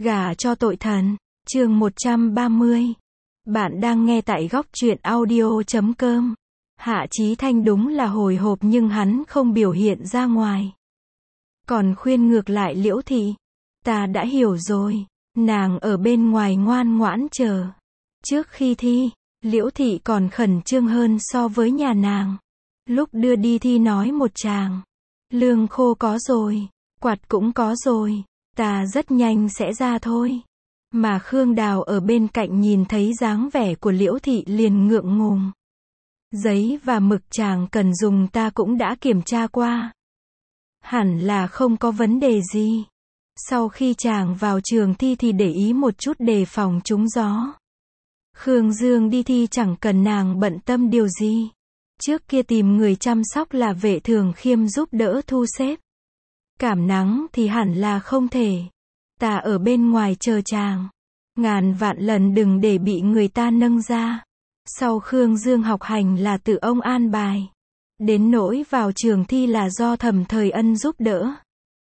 Gả cho tội thần. Chương 130. Bạn đang nghe tại góc truyện audio.com. Hạ Chí Thanh đúng là hồi hộp nhưng hắn không biểu hiện ra ngoài. Còn khuyên ngược lại Liễu Thị. Ta đã hiểu rồi. Nàng ở bên ngoài ngoan ngoãn chờ. Trước khi thi, Liễu Thị còn khẩn trương hơn so với nhà nàng. Lúc đưa đi thi nói một tràng. Lương khô có rồi, quạt cũng có rồi. Ta rất nhanh sẽ ra thôi. Mà Khương Đào ở bên cạnh nhìn thấy dáng vẻ của Liễu Thị liền ngượng ngùng. Giấy và mực chàng cần dùng ta cũng đã kiểm tra qua. Hẳn là không có vấn đề gì. Sau khi chàng vào trường thi thì để ý một chút đề phòng trúng gió. Khương Dương đi thi chẳng cần nàng bận tâm điều gì. Trước kia tìm người chăm sóc là Vệ Thường Khiêm giúp đỡ thu xếp. Cảm nắng thì hẳn là không thể. Ta ở bên ngoài chờ chàng. Ngàn vạn lần đừng để bị người ta nâng ra. Sau Khương Dương học hành là tự ông an bài. Đến nỗi vào trường thi là do Thẩm Thời Ân giúp đỡ.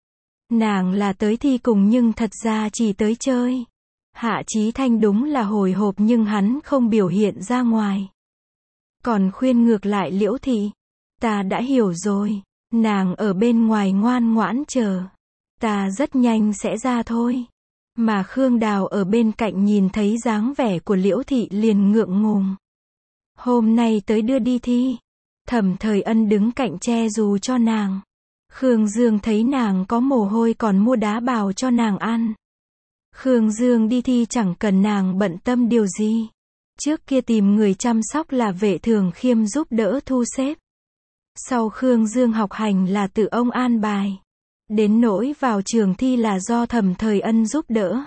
Nàng là tới thi cùng nhưng thật ra chỉ tới chơi. Hạ Chí Thanh đúng là hồi hộp nhưng hắn không biểu hiện ra ngoài. Còn khuyên ngược lại Liễu Thị. Ta đã hiểu rồi. Nàng ở bên ngoài ngoan ngoãn chờ. Ta rất nhanh sẽ ra thôi. Mà Khương Đào ở bên cạnh nhìn thấy dáng vẻ của Liễu Thị liền ngượng ngùng. Hôm nay tới đưa đi thi. Thẩm Thời Ân đứng cạnh che dù cho nàng. Khương Dương thấy nàng có mồ hôi còn mua đá bào cho nàng ăn. Khương Dương đi thi chẳng cần nàng bận tâm điều gì. Trước kia tìm người chăm sóc là Vệ Thường Khiêm giúp đỡ thu xếp. Sau Khương Dương học hành là tự ông an bài. Đến nỗi vào trường thi là do Thẩm Thời Ân giúp đỡ.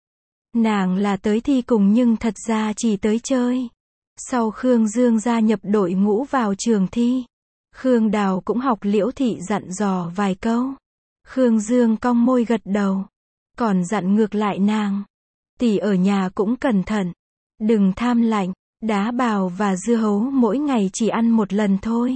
Nàng là tới thi cùng nhưng thật ra chỉ tới chơi. Sau Khương Dương gia nhập đội ngũ vào trường thi, Khương Đào cũng học Liễu Thị dặn dò vài câu. Khương Dương cong môi gật đầu. Còn dặn ngược lại nàng. Tỷ ở nhà cũng cẩn thận. Đừng tham lạnh, đá bào và dưa hấu mỗi ngày chỉ ăn một lần thôi.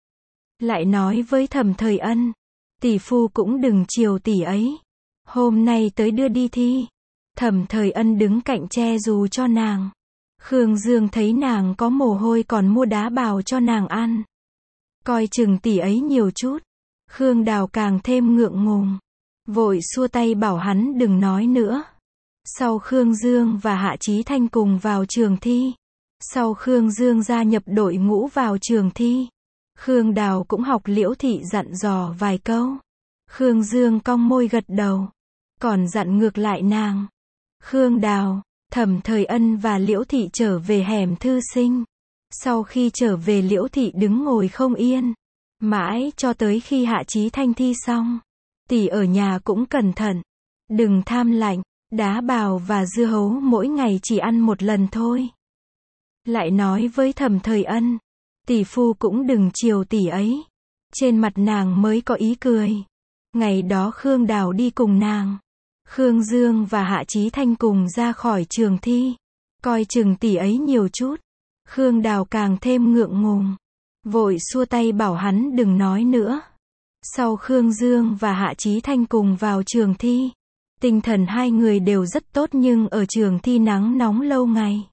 Lại nói với Thẩm Thời Ân. Tỷ phu cũng đừng chiều tỷ ấy. Hôm nay tới đưa đi thi. Thẩm Thời Ân đứng cạnh che dù cho nàng. Khương Dương thấy nàng có mồ hôi còn mua đá bào cho nàng ăn. Coi chừng tỷ ấy nhiều chút. Khương Đào càng thêm ngượng ngùng. Vội xua tay bảo hắn đừng nói nữa. Sau Khương Dương và Hạ Chí Thanh cùng vào trường thi. Sau Khương Dương gia nhập đội ngũ vào trường thi. Khương Đào cũng học Liễu Thị dặn dò vài câu. Khương Dương cong môi gật đầu. Còn dặn ngược lại nàng. Khương Đào, Thẩm Thời Ân và Liễu Thị trở về hẻm thư sinh. Sau khi trở về Liễu Thị đứng ngồi không yên. Mãi cho tới khi Hạ Chí Thanh thi xong. Tỷ ở nhà cũng cẩn thận. Đừng tham lạnh, đá bào và dưa hấu mỗi ngày chỉ ăn một lần thôi. Lại nói với Thẩm Thời Ân. Tỷ phu cũng đừng chiều tỷ ấy. Trên mặt nàng mới có ý cười. Ngày đó Khương Đào đi cùng nàng. Khương Dương và Hạ Chí Thanh cùng ra khỏi trường thi. Coi chừng tỷ ấy nhiều chút. Khương Đào càng thêm ngượng ngùng. Vội xua tay bảo hắn đừng nói nữa. Sau Khương Dương và Hạ Chí Thanh cùng vào trường thi. Tinh thần hai người đều rất tốt nhưng ở trường thi nắng nóng lâu ngày.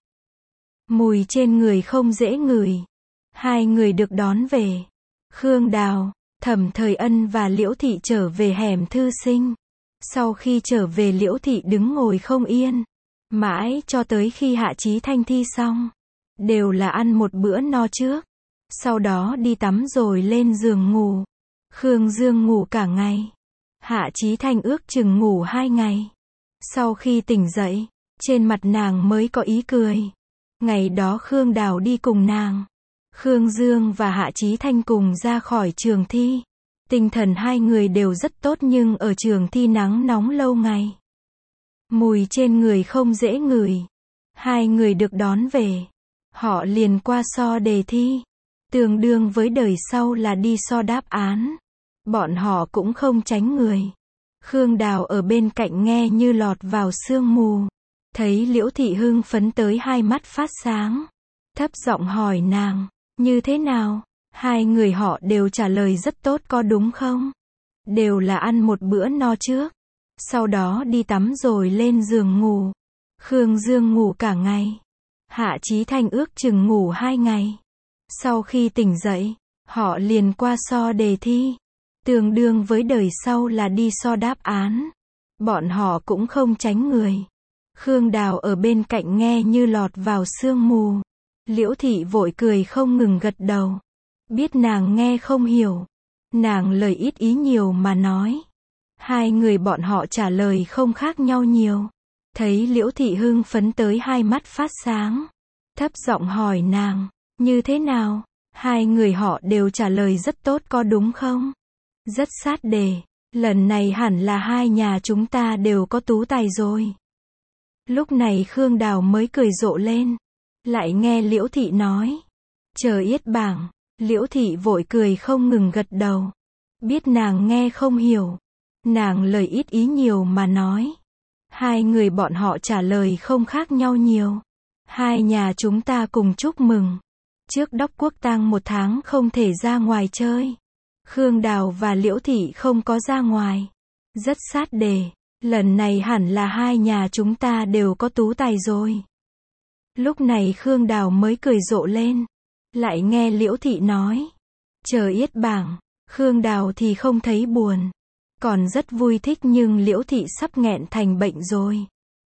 Mùi trên người không dễ ngửi. Hai người được đón về. Khương Đào, Thẩm Thời Ân và Liễu Thị trở về hẻm thư sinh. Sau khi trở về Liễu Thị đứng ngồi không yên. Mãi cho tới khi Hạ Chí Thanh thi xong. Đều là ăn một bữa no trước. Sau đó đi tắm rồi lên giường ngủ. Khương Dương ngủ cả ngày. Hạ Chí Thanh ước chừng ngủ 2 ngày. Sau khi tỉnh dậy, trên mặt nàng mới có ý cười. Ngày đó Khương Đào đi cùng nàng. Khương Dương và Hạ Chí Thanh cùng ra khỏi trường thi. Tinh thần hai người đều rất tốt nhưng ở trường thi nắng nóng lâu ngày. Mùi trên người không dễ ngửi. Hai người được đón về. Họ liền qua so đề thi. Tương đương với đời sau là đi so đáp án. Bọn họ cũng không tránh người. Khương Đào ở bên cạnh nghe như lọt vào sương mù. Thấy Liễu Thị hưng phấn tới hai mắt phát sáng. Thấp giọng hỏi nàng. Như thế nào? Hai người họ đều trả lời rất tốt có đúng không? Đều là ăn một bữa no trước. Sau đó đi tắm rồi lên giường ngủ. Khương Dương ngủ cả ngày. Hạ Chí Thanh ước chừng ngủ 2 ngày. Sau khi tỉnh dậy, họ liền qua so đề thi. Tương đương với đời sau là đi so đáp án. Bọn họ cũng không tránh người. Khương Đào ở bên cạnh nghe như lọt vào sương mù. Liễu Thị vội cười không ngừng gật đầu. Biết nàng nghe không hiểu. Nàng lời ít ý nhiều mà nói. Hai người bọn họ trả lời không khác nhau nhiều. Thấy Liễu Thị hưng phấn tới hai mắt phát sáng. Thấp giọng hỏi nàng, như thế nào? Hai người họ đều trả lời rất tốt có đúng không? Rất sát đề. Lần này hẳn là hai nhà chúng ta đều có tú tài rồi. Lúc này Khương Đào mới cười rộ lên. Lại nghe Liễu Thị nói. Chờ yết bảng. Liễu Thị vội cười không ngừng gật đầu. Biết nàng nghe không hiểu. Nàng lời ít ý nhiều mà nói. Hai người bọn họ trả lời không khác nhau nhiều. Hai nhà chúng ta cùng chúc mừng. Trước Đốc Quốc tang 1 tháng không thể ra ngoài chơi. Khương Đào và Liễu Thị không có ra ngoài. Rất sát đề. Lần này hẳn là hai nhà chúng ta đều có tú tài rồi. Lúc này Khương Đào mới cười rộ lên. Lại nghe Liễu Thị nói. Chờ yết bảng. Khương Đào thì không thấy buồn. Còn rất vui thích nhưng Liễu Thị sắp nghẹn thành bệnh rồi.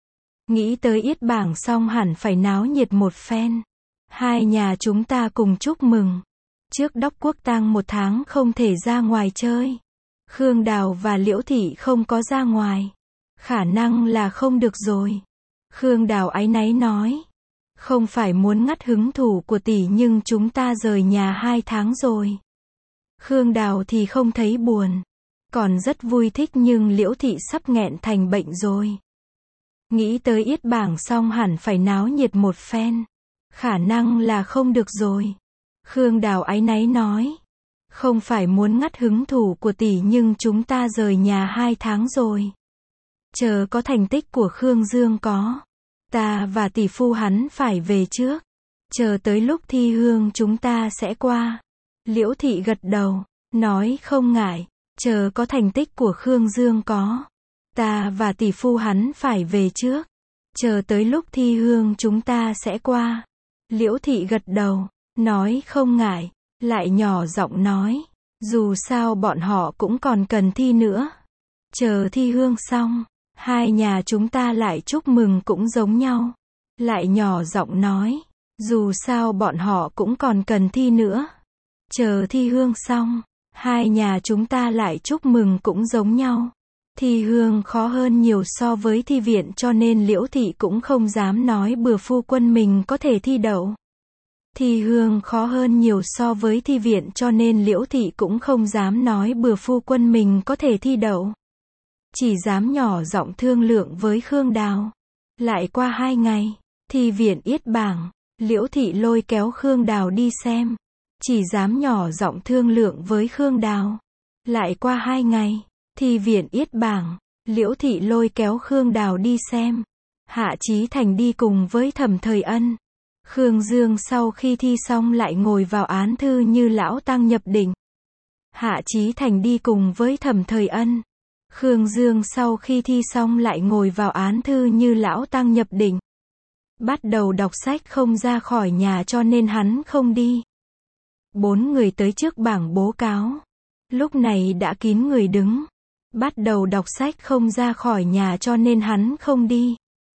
Nghĩ tới yết bảng xong hẳn phải náo nhiệt một phen. Hai nhà chúng ta cùng chúc mừng. Trước Đốc Quốc tang 1 tháng không thể ra ngoài chơi. Khương Đào và Liễu Thị không có ra ngoài. Khả năng là không được rồi. Khương Đào áy náy nói. Không phải muốn ngắt hứng thú của tỷ nhưng chúng ta rời nhà 2 tháng rồi. Khương Đào thì không thấy buồn. Còn rất vui thích nhưng Liễu Thị sắp nghẹn thành bệnh rồi. Nghĩ tới yết bảng xong hẳn phải náo nhiệt một phen. Khả năng là không được rồi. Khương Đào áy náy nói. Không phải muốn ngắt hứng thú của tỷ nhưng chúng ta rời nhà 2 tháng rồi. Chờ có thành tích của Khương Dương có. Ta và tỷ phu hắn phải về trước. Chờ tới lúc thi hương chúng ta sẽ qua. Liễu Thị gật đầu. Nói không ngại. Chờ có thành tích của Khương Dương có. Ta và tỷ phu hắn phải về trước. Chờ tới lúc thi hương chúng ta sẽ qua. Liễu Thị gật đầu. Nói không ngại. Lại nhỏ giọng nói. Dù sao bọn họ cũng còn cần thi nữa. Chờ thi hương xong. Hai nhà chúng ta lại chúc mừng cũng giống nhau. Lại nhỏ giọng nói. Dù sao bọn họ cũng còn cần thi nữa. Chờ thi hương xong. Hai nhà chúng ta lại chúc mừng cũng giống nhau. Thi hương khó hơn nhiều so với thi viện cho nên Liễu Thị cũng không dám nói bừa phu quân mình có thể thi đậu. Thi hương khó hơn nhiều so với thi viện cho nên Liễu Thị cũng không dám nói bừa phu quân mình có thể thi đậu. Chỉ dám nhỏ giọng thương lượng với Khương Đào. Lại qua 2 ngày, thi viện yết bảng, Liễu Thị lôi kéo Khương Đào đi xem. Chỉ dám nhỏ giọng thương lượng với Khương Đào. Lại qua 2 ngày, thi viện yết bảng, Liễu Thị lôi kéo Khương Đào đi xem. Hạ Chí Thành đi cùng với Thẩm Thời Ân. Khương Dương sau khi thi xong lại ngồi vào án thư như lão tăng nhập định. Hạ Chí Thành đi cùng với Thẩm Thời Ân. Khương Dương sau khi thi xong lại ngồi vào án thư như lão tăng nhập định. Bắt đầu đọc sách không ra khỏi nhà cho nên hắn không đi. 4 người tới trước bảng bố cáo. Lúc này đã kín người đứng. Bắt đầu đọc sách không ra khỏi nhà cho nên hắn không đi.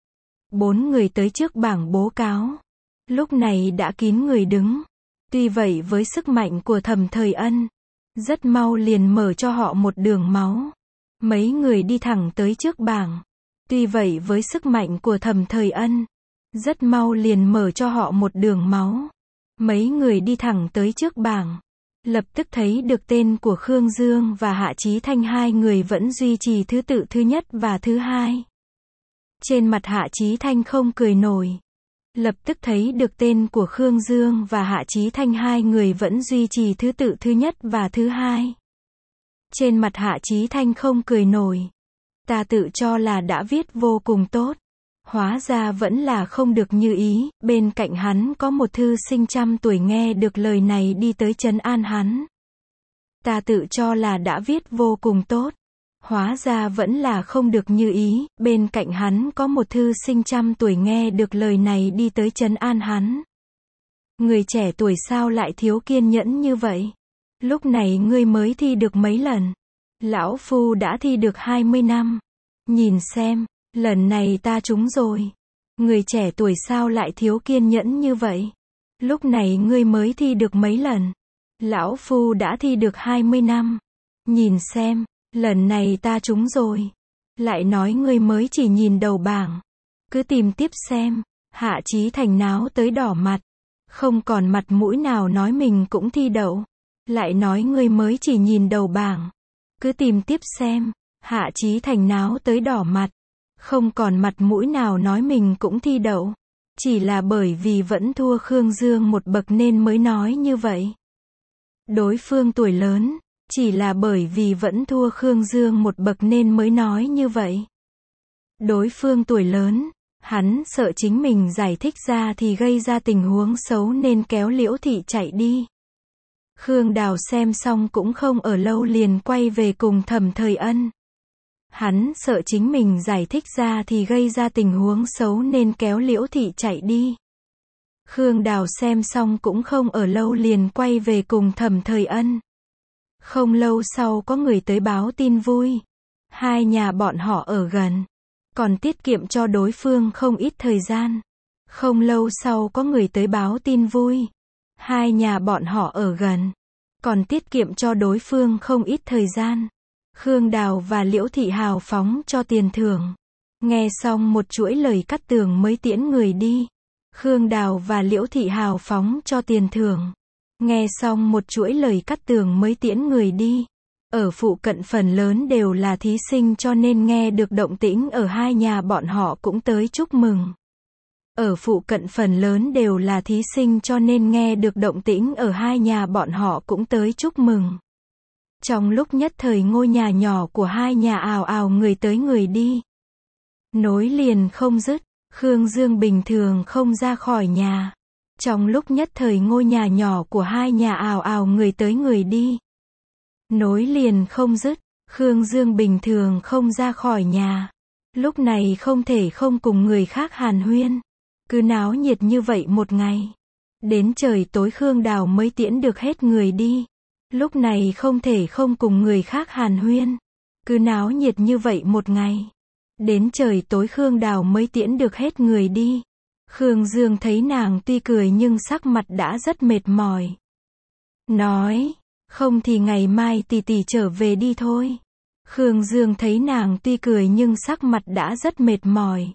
4 người tới trước bảng bố cáo. Lúc này đã kín người đứng. Tuy vậy với sức mạnh của Thẩm Thời Ân, rất mau liền mở cho họ một đường máu. Mấy người đi thẳng tới trước bảng. Tuy vậy với sức mạnh của Thẩm Thời Ân, rất mau liền mở cho họ một đường máu. Mấy người đi thẳng tới trước bảng. Lập tức thấy được tên của Khương Dương và Hạ Chí Thanh, hai người vẫn duy trì thứ tự thứ nhất và thứ hai. Trên mặt Hạ Chí Thanh không cười nổi. Lập tức thấy được tên của Khương Dương và Hạ Chí Thanh, hai người vẫn duy trì thứ tự thứ nhất và thứ hai. Trên mặt Hạ Chí Thanh không cười nổi. Ta tự cho là đã viết vô cùng tốt. Hóa ra vẫn là không được như ý. Bên cạnh hắn có một thư sinh trăm tuổi nghe được lời này đi tới trấn an hắn. Ta tự cho là đã viết vô cùng tốt. Hóa ra vẫn là không được như ý, bên cạnh hắn có một thư sinh trăm tuổi nghe được lời này đi tới trấn an hắn. Người trẻ tuổi sao lại thiếu kiên nhẫn như vậy? Lúc này ngươi mới thi được mấy lần? Lão phu đã thi được 20 năm. Nhìn xem, lần này ta trúng rồi. Người trẻ tuổi sao lại thiếu kiên nhẫn như vậy? Lúc này ngươi mới thi được mấy lần? Lão phu đã thi được 20 năm. Nhìn xem, lần này ta trúng rồi. Lại nói ngươi mới chỉ nhìn đầu bảng. Cứ tìm tiếp xem. Hạ Chí Thành náo tới đỏ mặt. Không còn mặt mũi nào nói mình cũng thi đậu. Lại nói ngươi mới chỉ nhìn đầu bảng. Cứ tìm tiếp xem. Hạ Chí Thành náo tới đỏ mặt. Không còn mặt mũi nào nói mình cũng thi đậu. Chỉ là bởi vì vẫn thua Khương Dương một bậc nên mới nói như vậy. Đối phương tuổi lớn. Chỉ là bởi vì vẫn thua Khương Dương một bậc nên mới nói như vậy. Đối phương tuổi lớn. Hắn sợ chính mình giải thích ra thì gây ra tình huống xấu nên kéo Liễu Thị chạy đi. Khương Đào xem xong cũng không ở lâu liền quay về cùng Thẩm Thời Ân. Hắn sợ chính mình giải thích ra thì gây ra tình huống xấu nên kéo Liễu Thị chạy đi. Khương Đào xem xong cũng không ở lâu liền quay về cùng Thẩm Thời Ân. Không lâu sau có người tới báo tin vui. Hai nhà bọn họ ở gần. Còn tiết kiệm cho đối phương không ít thời gian. Không lâu sau có người tới báo tin vui. Hai nhà bọn họ ở gần. Còn tiết kiệm cho đối phương không ít thời gian. Khương Đào và Liễu Thị hào phóng cho tiền thưởng. Nghe xong một chuỗi lời cắt tường mới tiễn người đi. Khương Đào và Liễu Thị hào phóng cho tiền thưởng. Nghe xong một chuỗi lời cắt tường mới tiễn người đi. Ở phụ cận phần lớn đều là thí sinh cho nên nghe được động tĩnh ở hai nhà bọn họ cũng tới chúc mừng. Ở phụ cận phần lớn đều là thí sinh cho nên nghe được động tĩnh ở hai nhà bọn họ cũng tới chúc mừng. Trong lúc nhất thời ngôi nhà nhỏ của hai nhà ào ào người tới người đi. Nối liền không dứt, Khương Dương bình thường không ra khỏi nhà. Trong lúc nhất thời ngôi nhà nhỏ của hai nhà ào ào người tới người đi. Nối liền không dứt, Khương Dương bình thường không ra khỏi nhà. Lúc này không thể không cùng người khác hàn huyên. Cứ náo nhiệt như vậy một ngày. Đến trời tối Khương Đào mới tiễn được hết người đi. Lúc này không thể không cùng người khác hàn huyên. Cứ náo nhiệt như vậy một ngày. Đến trời tối Khương Đào mới tiễn được hết người đi. Khương Dương thấy nàng tuy cười nhưng sắc mặt đã rất mệt mỏi. Nói, không thì ngày mai tỷ tỷ trở về đi thôi. Khương Dương thấy nàng tuy cười nhưng sắc mặt đã rất mệt mỏi.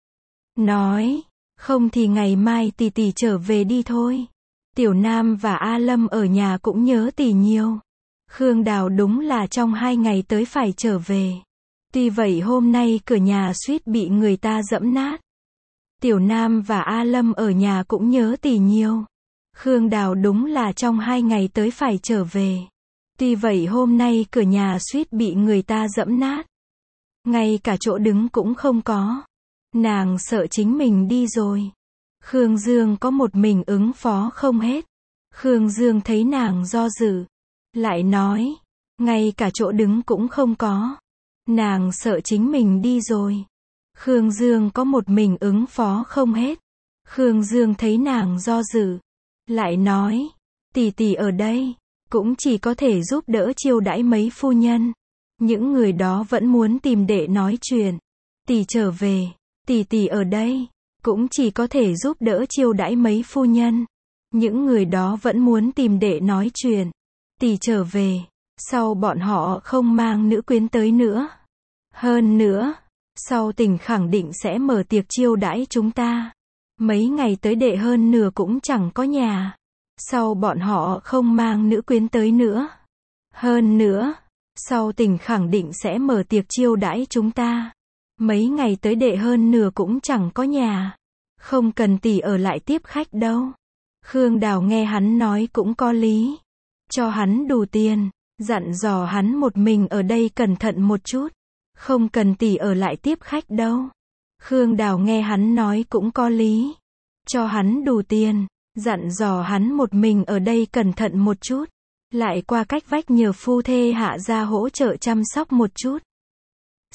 Nói, không thì ngày mai tỷ tỷ trở về đi thôi. Tiểu Nam và A Lâm ở nhà cũng nhớ tỷ nhiều. Khương Đào đúng là trong 2 ngày tới phải trở về. Tuy vậy hôm nay cửa nhà suýt bị người ta dẫm nát. Tiểu Nam và A Lâm ở nhà cũng nhớ tỷ nhiều. Khương Đào đúng là trong 2 ngày tới phải trở về. Tuy vậy hôm nay cửa nhà suýt bị người ta dẫm nát. Ngay cả chỗ đứng cũng không có. Nàng sợ chính mình đi rồi. Khương Dương có một mình ứng phó không hết. Khương Dương thấy nàng do dự. Lại nói, ngay cả chỗ đứng cũng không có. Nàng sợ chính mình đi rồi. Khương Dương có một mình ứng phó không hết. Khương Dương thấy nàng do dự. Lại nói, tỷ tỷ ở đây, cũng chỉ có thể giúp đỡ chiêu đãi mấy phu nhân. Những người đó vẫn muốn tìm đệ nói chuyện. Tỷ trở về, tỷ ở đây, cũng chỉ có thể giúp đỡ chiêu đãi mấy phu nhân. Những người đó vẫn muốn tìm đệ nói chuyện. Tỷ trở về, sau bọn họ không mang nữ quyến tới nữa. Hơn nữa, sau tỉnh khẳng định sẽ mở tiệc chiêu đãi chúng ta. Mấy ngày tới đệ hơn nửa cũng chẳng có nhà. Sau bọn họ không mang nữ quyến tới nữa. Hơn nữa, sau tỉnh khẳng định sẽ mở tiệc chiêu đãi chúng ta. Mấy ngày tới đệ hơn nửa cũng chẳng có nhà. Không cần tỷ ở lại tiếp khách đâu. Khương Đào nghe hắn nói cũng có lý. Cho hắn đủ tiền, dặn dò hắn một mình ở đây cẩn thận một chút. Không cần tỷ ở lại tiếp khách đâu. Khương Đào nghe hắn nói cũng có lý. Cho hắn đủ tiền, dặn dò hắn một mình ở đây cẩn thận một chút. Lại qua cách vách nhờ phu thê Hạ gia hỗ trợ chăm sóc một chút.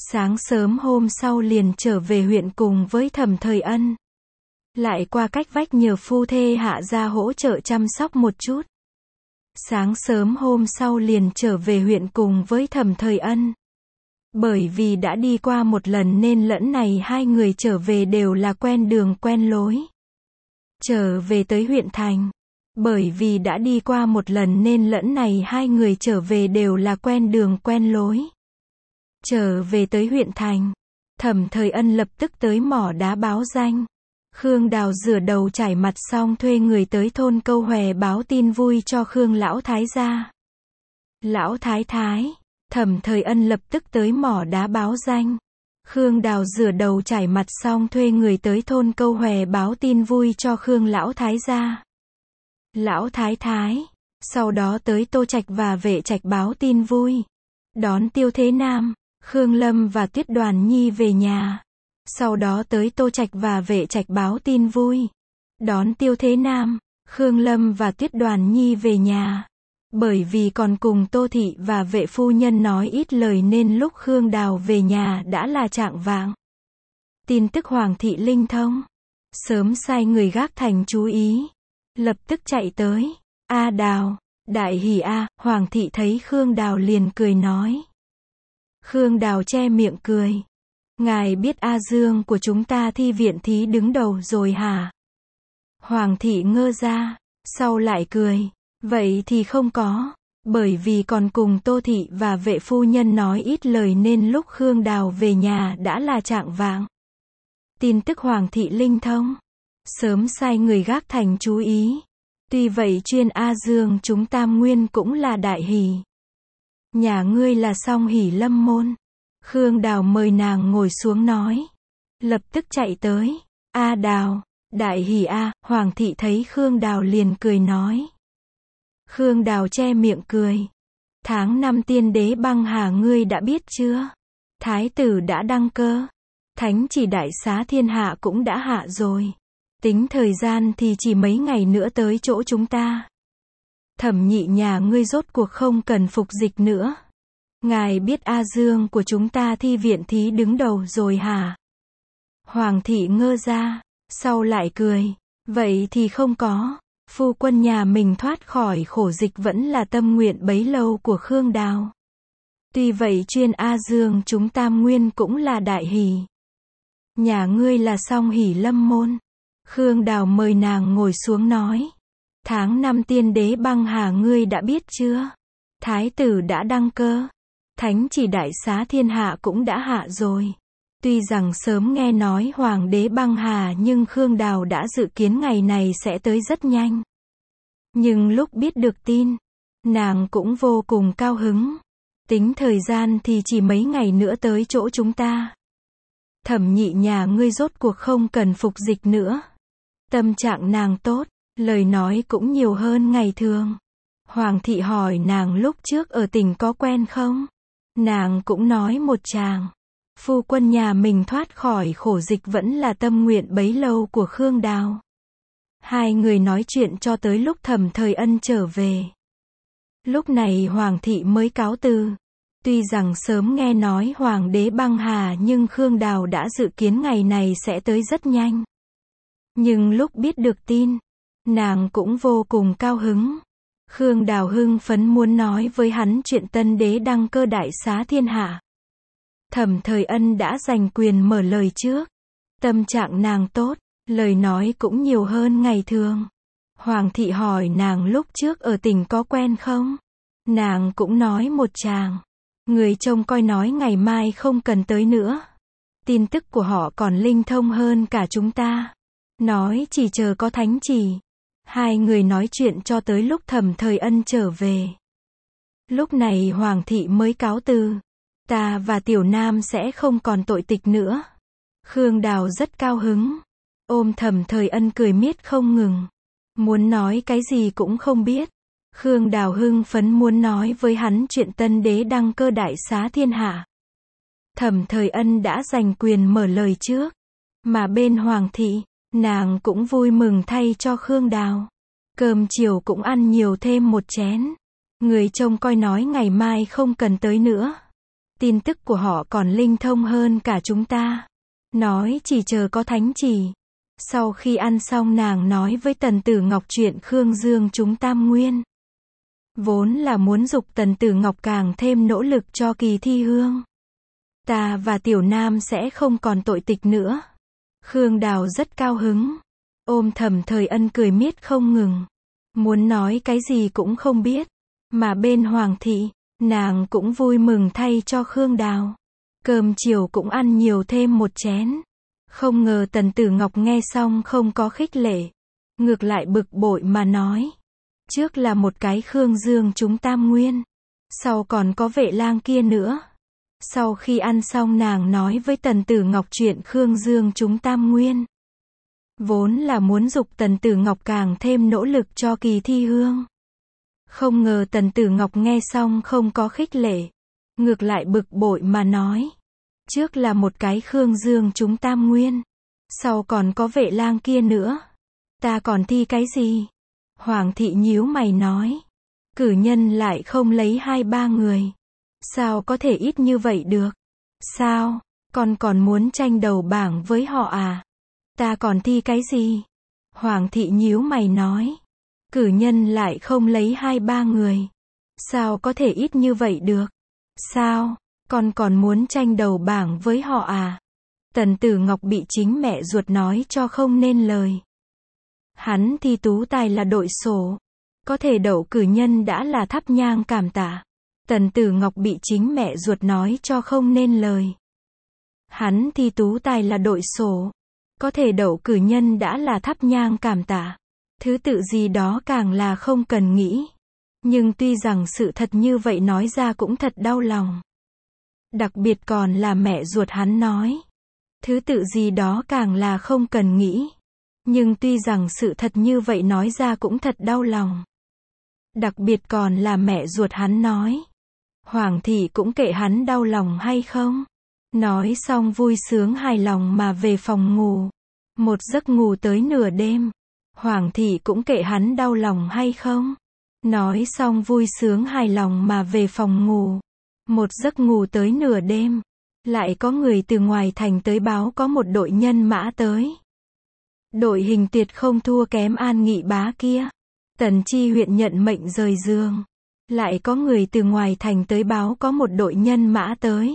Sáng sớm hôm sau liền trở về huyện cùng với Thẩm Thời Ân. Lại qua cách vách nhờ phu thê Hạ ra hỗ trợ chăm sóc một chút. Sáng sớm hôm sau liền trở về huyện cùng với Thẩm Thời Ân. Bởi vì đã đi qua một lần nên lẫn này hai người trở về đều là quen đường quen lối. Trở về tới huyện thành. Bởi vì đã đi qua một lần nên lẫn này hai người trở về đều là quen đường quen lối. Trở về tới huyện thành. Thẩm Thời Ân lập tức tới mỏ đá báo danh. Khương Đào rửa đầu chải mặt xong thuê người tới thôn Câu Hòe báo tin vui cho Khương lão thái gia. Lão thái thái. Thẩm Thời Ân lập tức tới mỏ đá báo danh. Khương Đào rửa đầu chải mặt xong thuê người tới thôn Câu Hòe báo tin vui cho Khương lão thái gia. Lão thái thái. Sau đó tới Tô Trạch và Vệ Trạch báo tin vui. Đón Tiêu Thế Nam, Khương Lâm và Tuyết Đoàn Nhi về nhà. Sau đó tới Tô Trạch và Vệ Trạch báo tin vui. Đón Tiêu Thế Nam, Khương Lâm và Tuyết Đoàn Nhi về nhà. Bởi vì còn cùng Tô Thị và Vệ phu nhân nói ít lời nên lúc Khương Đào về nhà đã là chạng vạng. Tin tức Hoàng thị linh thông. Sớm sai người gác thành chú ý. Lập tức chạy tới. A Đào, đại hỉ a. Hoàng thị thấy Khương Đào liền cười nói. Khương Đào che miệng cười. Ngài biết A Dương của chúng ta thi viện thí đứng đầu rồi hả? Hoàng thị ngơ ra. Sau lại cười. Vậy thì không có. Bởi vì còn cùng Tô Thị và Vệ phu nhân nói ít lời nên lúc Khương Đào về nhà đã là chạng vạng. Tin tức Hoàng thị linh thông. Sớm sai người gác thành chú ý. Tuy vậy chuyên A Dương chúng tam nguyên cũng là đại hỷ. Nhà ngươi là Song Hỷ Lâm môn. Khương Đào mời nàng ngồi xuống nói. Lập tức chạy tới. A Đào, đại hỷ a. Hoàng thị thấy Khương Đào liền cười nói. Khương Đào che miệng cười. Tháng 5 tiên đế băng hà ngươi đã biết chưa? Thái tử đã đăng cơ. Thánh chỉ đại xá thiên hạ cũng đã hạ rồi. Tính thời gian thì chỉ mấy ngày nữa tới chỗ chúng ta. Thẩm nhị nhà ngươi rốt cuộc không cần phục dịch nữa. Ngài biết A Dương của chúng ta thi viện thí đứng đầu rồi hả? Hoàng thị ngơ ra. Sau lại cười. Vậy thì không có. Phu quân nhà mình thoát khỏi khổ dịch vẫn là tâm nguyện bấy lâu của Khương Đào. Tuy vậy chuyên A Dương chúng tam nguyên cũng là đại hỷ. Nhà ngươi là Song Hỷ Lâm môn. Khương Đào mời nàng ngồi xuống nói. Tháng 5 tiên đế băng hà ngươi đã biết chưa? Thái tử đã đăng cơ. Thánh chỉ đại xá thiên hạ cũng đã hạ rồi. Tuy rằng sớm nghe nói hoàng đế băng hà nhưng Khương Đào đã dự kiến ngày này sẽ tới rất nhanh. Nhưng lúc biết được tin, nàng cũng vô cùng cao hứng. Tính thời gian thì chỉ mấy ngày nữa tới chỗ chúng ta. Thẩm nhị nhà ngươi rốt cuộc không cần phục dịch nữa. Tâm trạng nàng tốt, lời nói cũng nhiều hơn ngày thường. Hoàng thị hỏi nàng lúc trước ở tỉnh có quen không? Nàng cũng nói một tràng. Phu quân nhà mình thoát khỏi khổ dịch vẫn là tâm nguyện bấy lâu của Khương Đào. Hai người nói chuyện cho tới lúc Thẩm Thời Ân trở về. Lúc này Hoàng thị mới cáo từ. Tuy rằng sớm nghe nói Hoàng đế băng hà nhưng Khương Đào đã dự kiến ngày này sẽ tới rất nhanh. Nhưng lúc biết được tin, nàng cũng vô cùng cao hứng. Khương Đào hưng phấn muốn nói với hắn chuyện tân đế đăng cơ đại xá thiên hạ. Thẩm Thời Ân đã giành quyền mở lời trước. Tâm trạng nàng tốt, lời nói cũng nhiều hơn ngày thường. Hoàng thị hỏi nàng lúc trước ở tỉnh có quen không? Nàng cũng nói một tràng. Người trông coi nói ngày mai không cần tới nữa. Tin tức của họ còn linh thông hơn cả chúng ta. Nói chỉ chờ có thánh chỉ. Hai người nói chuyện cho tới lúc Thẩm Thời Ân trở về. Lúc này Hoàng thị mới cáo từ. Ta và Tiểu Nam sẽ không còn tội tịch nữa. Khương Đào rất cao hứng. Ôm Thẩm Thời Ân cười miết không ngừng. Muốn nói cái gì cũng không biết. Khương Đào hưng phấn muốn nói với hắn chuyện tân đế đăng cơ đại xá thiên hạ. Thẩm Thời Ân đã giành quyền mở lời trước. Mà bên Hoàng thị, nàng cũng vui mừng thay cho Khương Đào. Cơm chiều cũng ăn nhiều thêm một chén. Người trông coi nói ngày mai không cần tới nữa. Tin tức của họ còn linh thông hơn cả chúng ta. Nói chỉ chờ có thánh chỉ. Sau khi ăn xong nàng nói với Tần Tử Ngọc chuyện Khương Dương chúng Tam Nguyên. Vốn là muốn giục Tần Tử Ngọc càng thêm nỗ lực cho kỳ thi hương. Ta và Tiểu Nam sẽ không còn tội tịch nữa. Khương Đào rất cao hứng. Ôm Thẩm Thời Ân cười miết không ngừng. Muốn nói cái gì cũng không biết. Mà bên Hoàng thị, nàng cũng vui mừng thay cho Khương Đào. Cơm chiều cũng ăn nhiều thêm một chén. Không ngờ Tần Tử Ngọc nghe xong không có khích lệ. Ngược lại bực bội mà nói. Trước là một cái Khương Dương chúng Tam Nguyên. Sau còn có Vệ Lang kia nữa. Sau khi ăn xong nàng nói với Tần Tử Ngọc chuyện Khương Dương chúng Tam Nguyên. Vốn là muốn giục Tần Tử Ngọc càng thêm nỗ lực cho kỳ thi hương. Không ngờ Tần Tử Ngọc nghe xong không có khích lệ. Ngược lại bực bội mà nói. Trước là một cái Khương Dương chúng Tam Nguyên. Sau còn có Vệ Lang kia nữa. Ta còn thi cái gì? Hoàng thị nhíu mày nói. Cử nhân lại không lấy 2-3 người. Sao có thể ít như vậy được? Sao? Con còn muốn tranh đầu bảng với họ à? Ta còn thi cái gì? Hoàng thị nhíu mày nói. Cử nhân lại không lấy 2-3 người. Sao có thể ít như vậy được? Sao? Con còn muốn tranh đầu bảng với họ à? Tần Tử Ngọc bị chính mẹ ruột nói cho không nên lời. Hắn thi tú tài là đội sổ. Có thể đậu cử nhân đã là thắp nhang cảm tạ. Tần Tử Ngọc bị chính mẹ ruột nói cho không nên lời. Hắn thi tú tài là đội sổ. Có thể đậu cử nhân đã là thắp nhang cảm tạ. Thứ tự gì đó càng là không cần nghĩ. Nhưng tuy rằng sự thật như vậy nói ra cũng thật đau lòng. Đặc biệt còn là mẹ ruột hắn nói. Thứ tự gì đó càng là không cần nghĩ. Nhưng tuy rằng sự thật như vậy nói ra cũng thật đau lòng. Đặc biệt còn là mẹ ruột hắn nói. Hoàng thị cũng kệ hắn đau lòng hay không. Nói xong vui sướng hài lòng mà về phòng ngủ. Một giấc ngủ tới nửa đêm. Hoàng thị cũng kệ hắn đau lòng hay không. Nói xong vui sướng hài lòng mà về phòng ngủ. Một giấc ngủ tới nửa đêm. Lại có người từ ngoài thành tới báo có một đội nhân mã tới. Đội hình tuyệt không thua kém An Nghị Bá kia. Tần Chi huyện nhận mệnh rời giường. Lại có người từ ngoài thành tới báo có một đội nhân mã tới.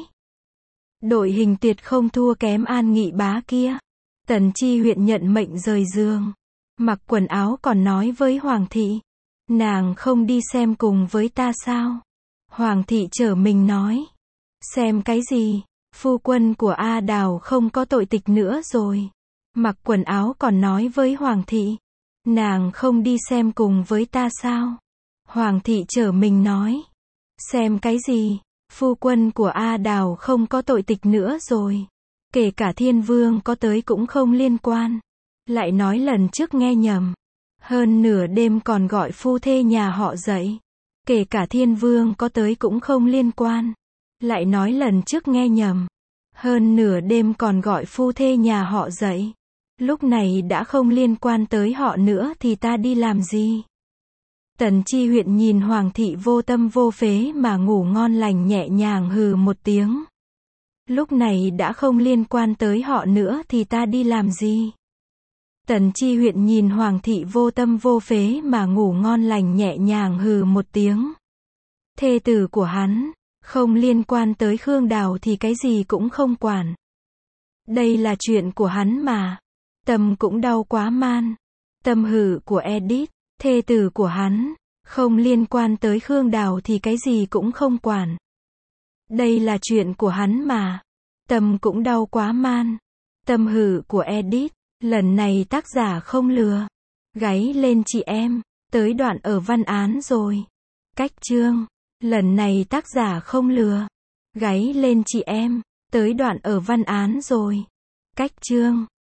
Đội hình tuyệt không thua kém An Nghị Bá kia. Tần Chi huyện nhận mệnh rời giường. Mặc quần áo còn nói với Hoàng thị. Nàng không đi xem cùng với ta sao? Hoàng thị trở mình nói. Xem cái gì? Phu quân của A Đào không có tội tịch nữa rồi. Mặc quần áo còn nói với Hoàng thị. Nàng không đi xem cùng với ta sao? Hoàng thị trở mình nói. Xem cái gì? Phu quân của A Đào không có tội tịch nữa rồi. Kể cả Thiên Vương có tới cũng không liên quan. Lại nói lần trước nghe nhầm. Hơn nửa đêm còn gọi phu thê nhà họ dậy. Kể cả Thiên Vương có tới cũng không liên quan. Lại nói lần trước nghe nhầm. Hơn nửa đêm còn gọi phu thê nhà họ dậy. Lúc này đã không liên quan tới họ nữa thì ta đi làm gì? Tần Chi huyện nhìn Hoàng thị vô tâm vô phế mà ngủ ngon lành nhẹ nhàng hừ một tiếng. Lúc này đã không liên quan tới họ nữa thì ta đi làm gì? Tần Chi huyện nhìn Hoàng thị vô tâm vô phế mà ngủ ngon lành nhẹ nhàng hừ một tiếng. Thê tử của hắn, không liên quan tới Khương Đào thì cái gì cũng không quản. Đây là chuyện của hắn mà. Tâm cũng đau quá man. Tâm hử của Edith, thê tử của hắn, không liên quan tới Khương Đào thì cái gì cũng không quản. Đây là chuyện của hắn mà. Tâm cũng đau quá man. Tâm hử của Edith, lần này tác giả không lừa. Gáy lên chị em, tới đoạn ở văn án rồi. Cách chương, lần này tác giả không lừa. Gáy lên chị em, tới đoạn ở văn án rồi. Cách chương.